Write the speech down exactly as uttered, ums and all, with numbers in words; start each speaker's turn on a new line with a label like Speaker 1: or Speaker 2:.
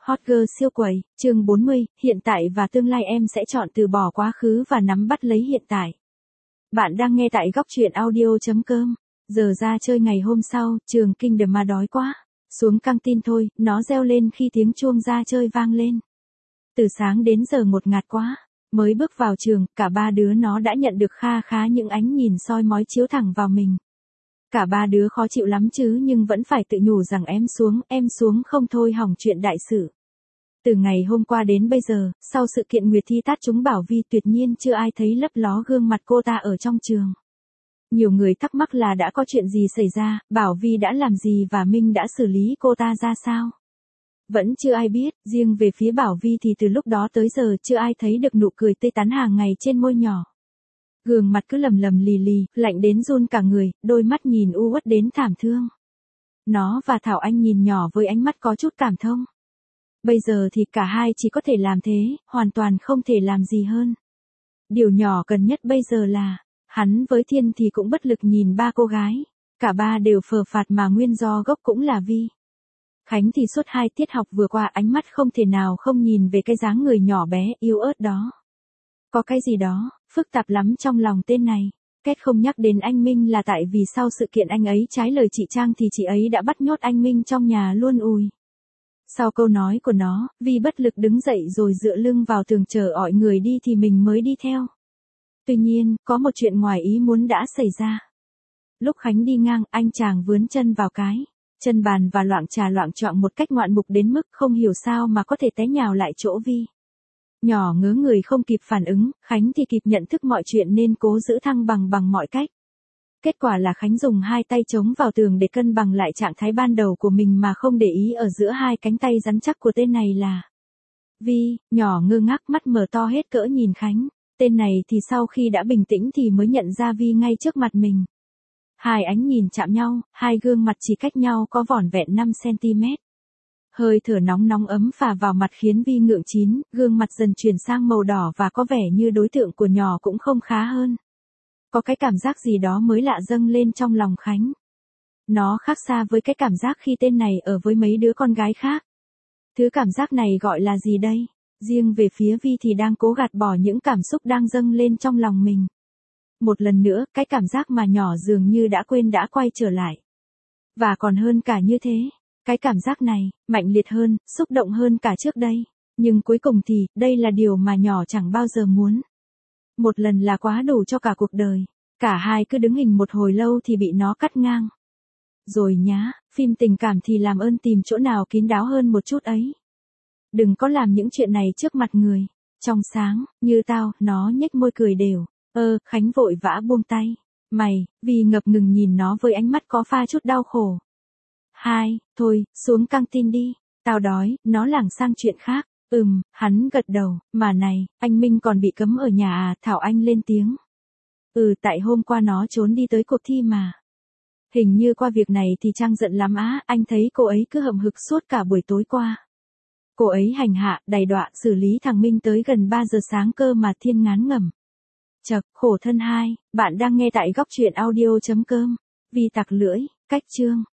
Speaker 1: Hot Girl siêu quẩy, chương bốn mươi, hiện tại và tương lai em sẽ chọn từ bỏ quá khứ và nắm bắt lấy hiện tại. Bạn đang nghe tại góc truyện audio chấm com. Giờ ra chơi ngày hôm sau, trường kinh đầm mà đói quá. Xuống căng tin thôi, nó reo lên khi tiếng chuông ra chơi vang lên. Từ sáng đến giờ ngột ngạt quá. Mới bước vào trường, cả ba đứa nó đã nhận được kha khá những ánh nhìn soi mói chiếu thẳng vào mình. Cả ba đứa khó chịu lắm chứ nhưng vẫn phải tự nhủ rằng em xuống, em xuống không thôi hỏng chuyện đại sự. Từ ngày hôm qua đến bây giờ, sau sự kiện Nguyệt thi tát trúng Bảo Vi tuyệt nhiên chưa ai thấy lấp ló gương mặt cô ta ở trong trường. Nhiều người thắc mắc là đã có chuyện gì xảy ra, Bảo Vi đã làm gì và Minh đã xử lý cô ta ra sao. Vẫn chưa ai biết, riêng về phía Bảo Vi thì từ lúc đó tới giờ chưa ai thấy được nụ cười tươi tắn hàng ngày trên môi nhỏ. Gương mặt cứ lầm lầm lì lì, lạnh đến run cả người, đôi mắt nhìn u uất đến thảm thương. Nó và Thảo Anh nhìn nhỏ với ánh mắt có chút cảm thông. Bây giờ thì cả hai chỉ có thể làm thế, hoàn toàn không thể làm gì hơn. Điều nhỏ cần nhất bây giờ là, hắn với Thiên thì cũng bất lực nhìn ba cô gái. Cả ba đều phờ phạt mà nguyên do gốc cũng là Vi. Khánh thì suốt hai tiết học vừa qua ánh mắt không thể nào không nhìn về cái dáng người nhỏ bé yếu ớt đó. Có cái gì đó, phức tạp lắm trong lòng tên này. Kết không nhắc đến anh Minh là tại vì sau sự kiện anh ấy trái lời chị Trang thì chị ấy đã bắt nhốt anh Minh trong nhà luôn ùi. Sau câu nói của nó, Vi bất lực đứng dậy rồi dựa lưng vào tường chờ ọi người đi thì mình mới đi theo. Tuy nhiên, có một chuyện ngoài ý muốn đã xảy ra. Lúc Khánh đi ngang, anh chàng vướn chân vào cái chân bàn và loạng trà loạng choạng một cách ngoạn mục đến mức không hiểu sao mà có thể té nhào lại chỗ Vi. Nhỏ ngớ người không kịp phản ứng, Khánh thì kịp nhận thức mọi chuyện nên cố giữ thăng bằng bằng mọi cách. Kết quả là Khánh dùng hai tay chống vào tường để cân bằng lại trạng thái ban đầu của mình mà không để ý ở giữa hai cánh tay rắn chắc của tên này là Vi. Nhỏ ngơ ngác mắt mở to hết cỡ nhìn Khánh. Tên này thì sau khi đã bình tĩnh thì mới nhận ra Vi ngay trước mặt mình. Hai ánh nhìn chạm nhau, hai gương mặt chỉ cách nhau có vỏn vẹn năm xăng-ti-mét. Hơi thở nóng nóng ấm phả vào mặt khiến Vi ngượng chín, gương mặt dần chuyển sang màu đỏ và có vẻ như đối tượng của nhỏ cũng không khá hơn. Có cái cảm giác gì đó mới lạ dâng lên trong lòng Khánh. Nó khác xa với cái cảm giác khi tên này ở với mấy đứa con gái khác. Thứ cảm giác này gọi là gì đây? Riêng về phía Vi thì đang cố gạt bỏ những cảm xúc đang dâng lên trong lòng mình. Một lần nữa, cái cảm giác mà nhỏ dường như đã quên đã quay trở lại. Và còn hơn cả như thế. Cái cảm giác này, mạnh liệt hơn, xúc động hơn cả trước đây. Nhưng cuối cùng thì, đây là điều mà nhỏ chẳng bao giờ muốn. Một lần là quá đủ cho cả cuộc đời. Cả hai cứ đứng hình một hồi lâu thì bị nó cắt ngang. Rồi nhá, phim tình cảm thì làm ơn tìm chỗ nào kín đáo hơn một chút ấy. Đừng có làm những chuyện này trước mặt người. Trong sáng, như tao, nó nhếch môi cười đều. Ơ, Khánh vội vã buông tay. Mày, vì ngập ngừng nhìn nó với ánh mắt có pha chút đau khổ. Hai, thôi, xuống căng tin đi. Tao đói, nó lảng sang chuyện khác. Ừm, hắn gật đầu, mà này, anh Minh còn bị cấm ở nhà à, Thảo Anh lên tiếng. Ừ, tại hôm qua nó trốn đi tới cuộc thi mà. Hình như qua việc này thì Trang giận lắm á, anh thấy cô ấy cứ hậm hực suốt cả buổi tối qua. Cô ấy hành hạ, đày đọa, xử lý thằng Minh tới gần ba giờ sáng cơ mà. Thiên ngán ngẩm. Chật, khổ thân hai, bạn đang nghe tại góc truyện audio chấm com. Vi tặc lưỡi, cách chương.